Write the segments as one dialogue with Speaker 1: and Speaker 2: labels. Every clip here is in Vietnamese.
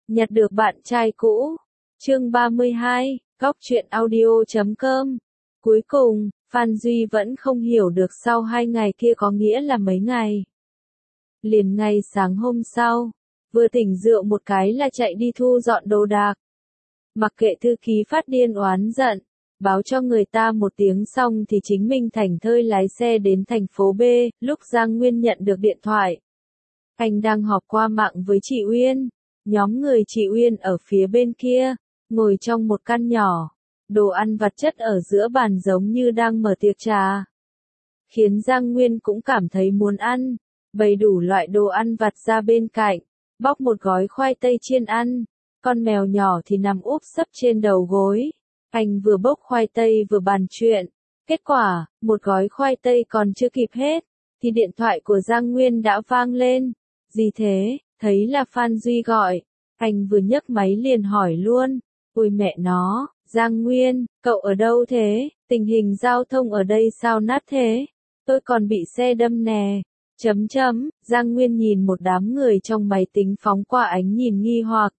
Speaker 1: Nhặt được bạn trai cũ. Chương 32, Góc truyện audio.com. Cuối cùng, Phan Duy vẫn không hiểu được sau 2 ngày kia có nghĩa là mấy ngày. Liền ngay sáng hôm sau, vừa tỉnh rượu một cái là chạy đi thu dọn đồ đạc. Mặc kệ thư ký phát điên oán giận, báo cho người ta một tiếng xong thì chính mình thảnh thơi lái xe đến thành phố B. Lúc Giang Nguyên nhận được điện thoại, anh đang họp qua mạng với chị Uyên. Nhóm người chị Uyên ở phía bên kia, ngồi trong một căn nhỏ, đồ ăn vặt chất ở giữa bàn giống như đang mở tiệc trà. Khiến Giang Nguyên cũng cảm thấy muốn ăn, bày đủ loại đồ ăn vặt ra bên cạnh, bóc một gói khoai tây chiên ăn, con mèo nhỏ thì nằm úp sấp trên đầu gối. Anh vừa bốc khoai tây vừa bàn chuyện, kết quả, một gói khoai tây còn chưa kịp hết, thì điện thoại của Giang Nguyên đã vang lên. Gì thế? Thấy là Phan Duy gọi, anh vừa nhấc máy liền hỏi luôn, ôi mẹ nó, Giang Nguyên, cậu ở đâu thế, tình hình giao thông ở đây sao nát thế, tôi còn bị xe đâm nè, Giang Nguyên nhìn một đám người trong máy tính phóng qua ánh nhìn nghi hoặc.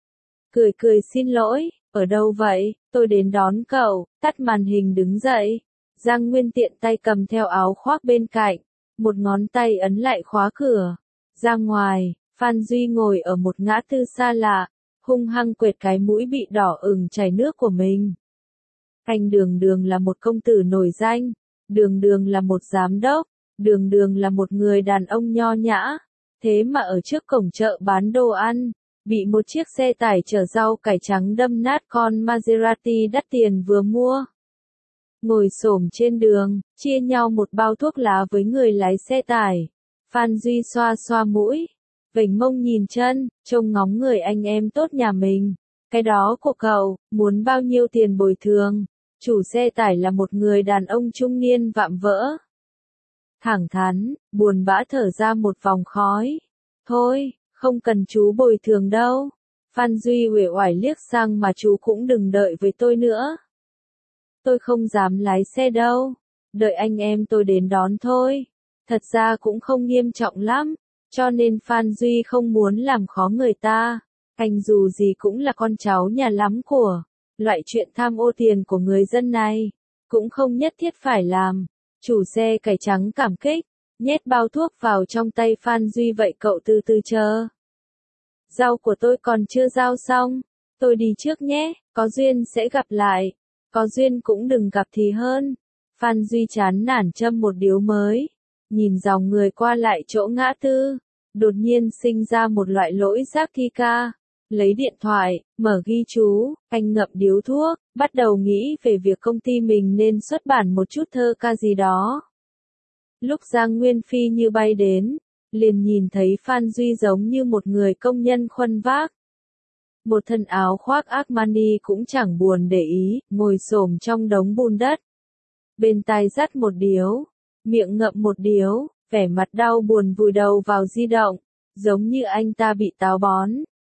Speaker 1: Cười xin lỗi, ở đâu vậy, tôi đến đón cậu, tắt màn hình đứng dậy. Giang Nguyên tiện tay cầm theo áo khoác bên cạnh, một ngón tay ấn lại khóa cửa. Ra ngoài, Phan Duy ngồi ở một ngã tư xa lạ, hung hăng quệt cái mũi bị đỏ ửng chảy nước của mình. Anh đường là một công tử nổi danh, đường là một giám đốc, đường là một người đàn ông nho nhã, thế mà ở trước cổng chợ bán đồ ăn, bị một chiếc xe tải chở rau cải trắng đâm nát con Maserati đắt tiền vừa mua. Ngồi xổm trên đường, chia nhau một bao thuốc lá với người lái xe tải. Phan Duy xoa xoa mũi, vểnh mông nhìn chân, trông ngóng người anh em tốt nhà mình. Cái đó của cậu, muốn bao nhiêu tiền bồi thường? Chủ xe tải là một người đàn ông trung niên vạm vỡ. Thẳng thắn, buồn bã thở ra một vòng khói. Thôi, không cần chú bồi thường đâu. Phan Duy uể oải liếc sang mà chú cũng đừng đợi với tôi nữa. Tôi không dám lái xe đâu, đợi anh em tôi đến đón thôi. Thật ra cũng không nghiêm trọng lắm, cho nên Phan Duy không muốn làm khó người ta. Anh dù gì cũng là con cháu nhà lắm của, loại chuyện tham ô tiền của người dân này, cũng không nhất thiết phải làm. Chủ xe cải trắng cảm kích, nhét bao thuốc vào trong tay Phan Duy, vậy cậu từ từ chờ. Rau của tôi còn chưa giao xong, tôi đi trước nhé, có duyên sẽ gặp lại, có duyên cũng đừng gặp thì hơn. Phan Duy chán nản châm một điếu mới. Nhìn dòng người qua lại chỗ ngã tư, đột nhiên sinh ra một loại lỗi giác thi ca. Lấy điện thoại, mở ghi chú, anh ngậm điếu thuốc, bắt đầu nghĩ về việc công ty mình nên xuất bản một chút thơ ca gì đó. Lúc Giang Nguyên phi như bay đến, liền nhìn thấy Phan Duy giống như một người công nhân khuân vác. Một thân áo khoác Armani cũng chẳng buồn để ý, ngồi xổm trong đống bùn đất. Bên tai dắt một điếu, miệng ngậm một điếu, vẻ mặt đau buồn vùi đầu vào di động, giống như anh ta bị táo bón.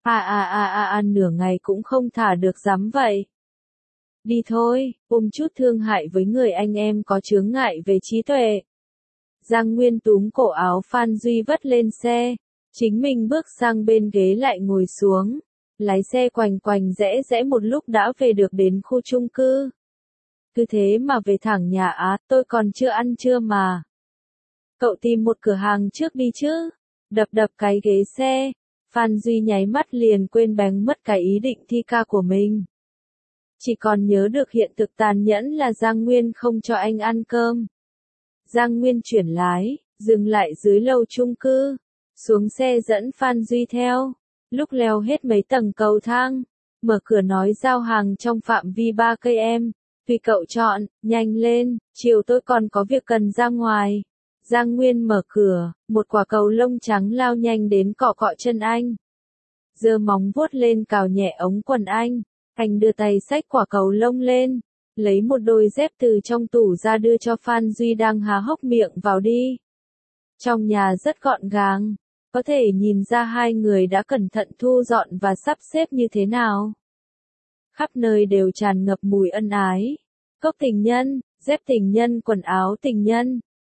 Speaker 1: Nửa ngày cũng không thả được dám vậy. Đi thôi, chút thương hại với người anh em có chướng ngại về trí tuệ. Giang Nguyên túm cổ áo Phan Duy vất lên xe, chính mình bước sang bên ghế lại ngồi xuống, lái xe quành rẽ một lúc đã về được đến khu chung cư. Cứ thế mà về thẳng nhà á, tôi còn chưa ăn trưa mà. Cậu tìm một cửa hàng trước đi chứ. Đập cái ghế xe, Phan Duy nháy mắt liền quên bén mất cái ý định thi ca của mình. Chỉ còn nhớ được hiện thực tàn nhẫn là Giang Nguyên không cho anh ăn cơm. Giang Nguyên chuyển lái, dừng lại dưới lầu chung cư, xuống xe dẫn Phan Duy theo. Lúc leo hết mấy tầng cầu thang, mở cửa nói giao hàng trong phạm vi 3 cây em. Tùy cậu chọn, nhanh lên, chiều tôi còn có việc cần ra ngoài. Giang Nguyên mở cửa, một quả cầu lông trắng lao nhanh đến cọ chân anh. Giơ móng vuốt lên cào nhẹ ống quần anh đưa tay xách quả cầu lông lên, lấy một đôi dép từ trong tủ ra đưa cho Phan Duy đang há hốc miệng vào đi. Trong nhà rất gọn gàng, có thể nhìn ra hai người đã cẩn thận thu dọn và sắp xếp như thế nào. Khắp nơi đều tràn ngập mùi ân ái. Cốc tình nhân, dép tình nhân, quần áo tình nhân.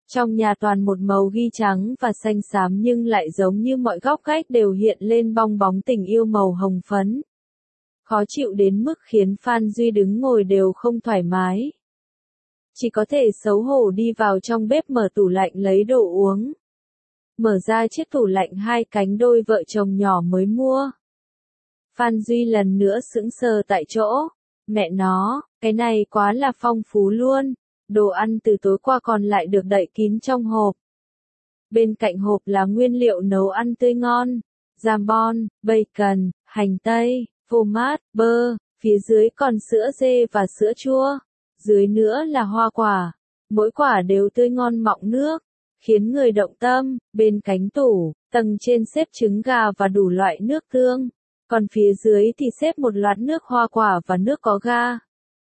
Speaker 1: Trong nhà toàn một màu ghi trắng và xanh xám nhưng lại giống như mọi góc gách đều hiện lên bong bóng tình yêu màu hồng phấn. Khó chịu đến mức khiến Phan Duy đứng ngồi đều không thoải mái. Chỉ có thể xấu hổ đi vào trong bếp mở tủ lạnh lấy đồ uống. Mở ra chiếc tủ lạnh hai cánh đôi vợ chồng nhỏ mới mua. Phan Duy lần nữa sững sờ tại chỗ. Mẹ nó, cái này quá là phong phú luôn. Đồ ăn từ tối qua còn lại được đậy kín trong hộp. Bên cạnh hộp là nguyên liệu nấu ăn tươi ngon. Jambon, bacon, hành tây, phô mát, bơ. Phía dưới còn sữa dê và sữa chua. Dưới nữa là hoa quả. Mỗi quả đều tươi ngon mọng nước, khiến người động tâm. Bên cánh tủ, tầng trên xếp trứng gà và đủ loại nước tương. Còn phía dưới thì xếp một loạt nước hoa quả và nước có ga.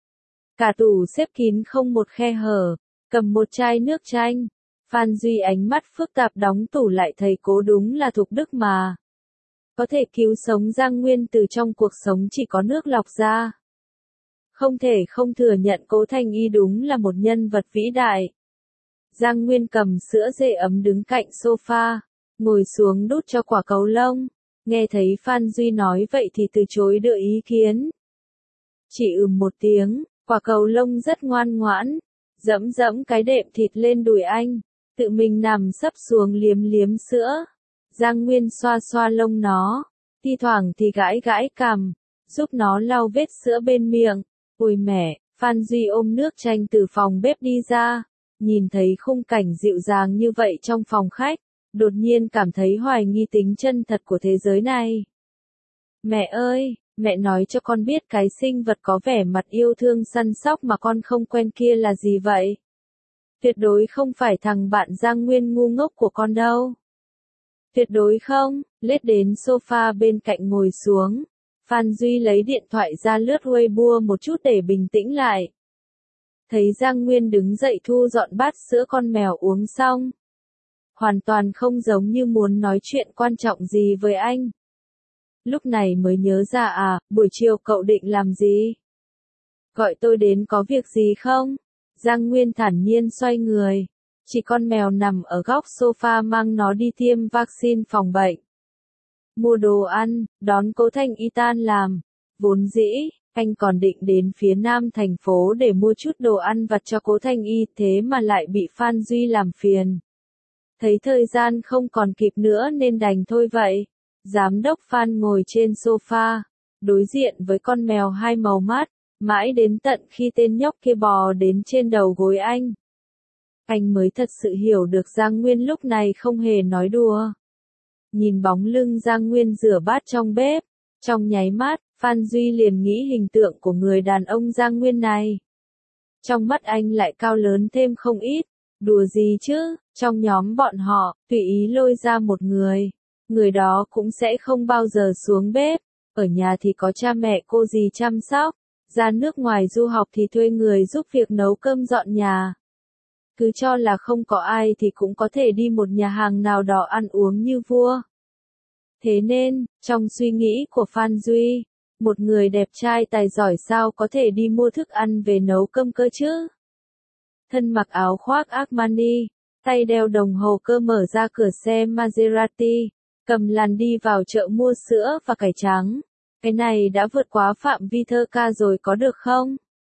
Speaker 1: Cả tủ xếp kín không một khe hở, cầm một chai nước chanh. Phan Duy ánh mắt phức tạp đóng tủ lại thấy cố đúng là Thục Đức mà. Có thể cứu sống Giang Nguyên từ trong cuộc sống chỉ có nước lọc ra. Không thể không thừa nhận Cố Thanh Y đúng là một nhân vật vĩ đại. Giang Nguyên cầm sữa dê ấm đứng cạnh sofa, ngồi xuống đút cho quả cầu lông. Nghe thấy Phan Duy nói vậy thì từ chối đưa ý kiến. Chỉ một tiếng, quả cầu lông rất ngoan ngoãn, dẫm dẫm cái đệm thịt lên đùi anh, tự mình nằm sấp xuống liếm liếm sữa. Giang Nguyên xoa xoa lông nó, thi thoảng thì gãi gãi cằm, giúp nó lau vết sữa bên miệng. Ôi mẹ, Phan Duy ôm nước chanh từ phòng bếp đi ra, nhìn thấy khung cảnh dịu dàng như vậy trong phòng khách, đột nhiên cảm thấy hoài nghi tính chân thật của thế giới này. Mẹ ơi, mẹ nói cho con biết cái sinh vật có vẻ mặt yêu thương săn sóc mà con không quen kia là gì vậy? Tuyệt đối không phải thằng bạn Giang Nguyên ngu ngốc của con đâu. Tuyệt đối không, lết đến sofa bên cạnh ngồi xuống. Phan Duy lấy điện thoại ra lướt Weibo một chút để bình tĩnh lại. Thấy Giang Nguyên đứng dậy thu dọn bát sữa con mèo uống xong. Hoàn toàn không giống như muốn nói chuyện quan trọng gì với anh. Lúc này mới nhớ ra buổi chiều cậu định làm gì? Gọi tôi đến có việc gì không? Giang Nguyên thản nhiên xoay người. Chỉ con mèo nằm ở góc sofa mang nó đi tiêm vaccine phòng bệnh. Mua đồ ăn, đón Cố Thanh Y tan làm. Vốn dĩ, anh còn định đến phía nam thành phố để mua chút đồ ăn vặt cho Cố Thanh Y, thế mà lại bị Phan Duy làm phiền. Thấy thời gian không còn kịp nữa nên đành thôi vậy. Giám đốc Phan ngồi trên sofa, đối diện với con mèo hai màu mát, mãi đến tận khi tên nhóc kia bò đến trên đầu gối anh. Anh mới thật sự hiểu được Giang Nguyên lúc này không hề nói đùa. Nhìn bóng lưng Giang Nguyên rửa bát trong bếp, trong nháy mắt, Phan Duy liền nghĩ hình tượng của người đàn ông Giang Nguyên này. Trong mắt anh lại cao lớn thêm không ít, đùa gì chứ, trong nhóm bọn họ, tùy ý lôi ra một người. Người đó cũng sẽ không bao giờ xuống bếp, ở nhà thì có cha mẹ cô dì chăm sóc, ra nước ngoài du học thì thuê người giúp việc nấu cơm dọn nhà. Cứ cho là không có ai thì cũng có thể đi một nhà hàng nào đó ăn uống như vua. Thế nên, trong suy nghĩ của Phan Duy, một người đẹp trai tài giỏi sao có thể đi mua thức ăn về nấu cơm cơ chứ? Thân mặc áo khoác Armani, tay đeo đồng hồ cơ mở ra cửa xe Maserati, cầm làn đi vào chợ mua sữa và cải trắng. Cái này đã vượt quá phạm vi thơ ca rồi có được không?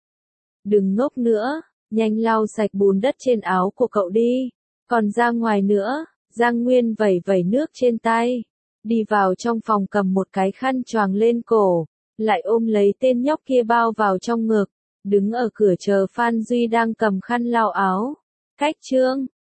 Speaker 1: Đừng ngốc nữa, nhanh lau sạch bùn đất trên áo của cậu đi. Còn ra ngoài nữa, Giang Nguyên vẩy vẩy nước trên tay. Đi vào trong phòng cầm một cái khăn choàng lên cổ, lại ôm lấy tên nhóc kia bao vào trong ngực, đứng ở cửa chờ Phan Duy đang cầm khăn lau áo. Cách chương